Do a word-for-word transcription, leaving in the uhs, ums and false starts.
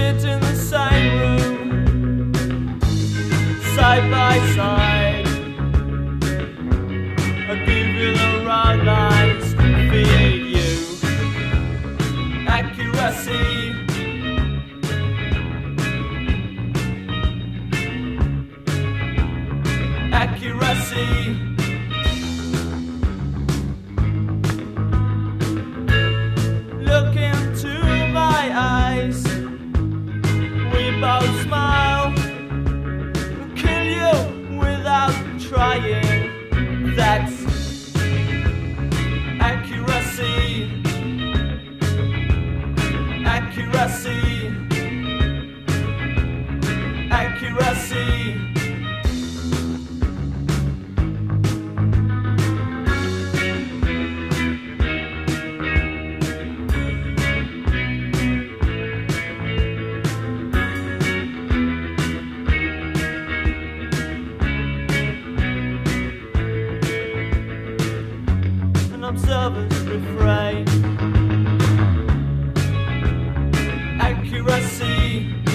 sit in the same room, side by side. I give you the right lines, feed you accuracy. Accuracy. Look into my eyes, we both smile. Kill you without trying. That's accuracy. Accuracy. Accuracy. Observers refrain. Accuracy.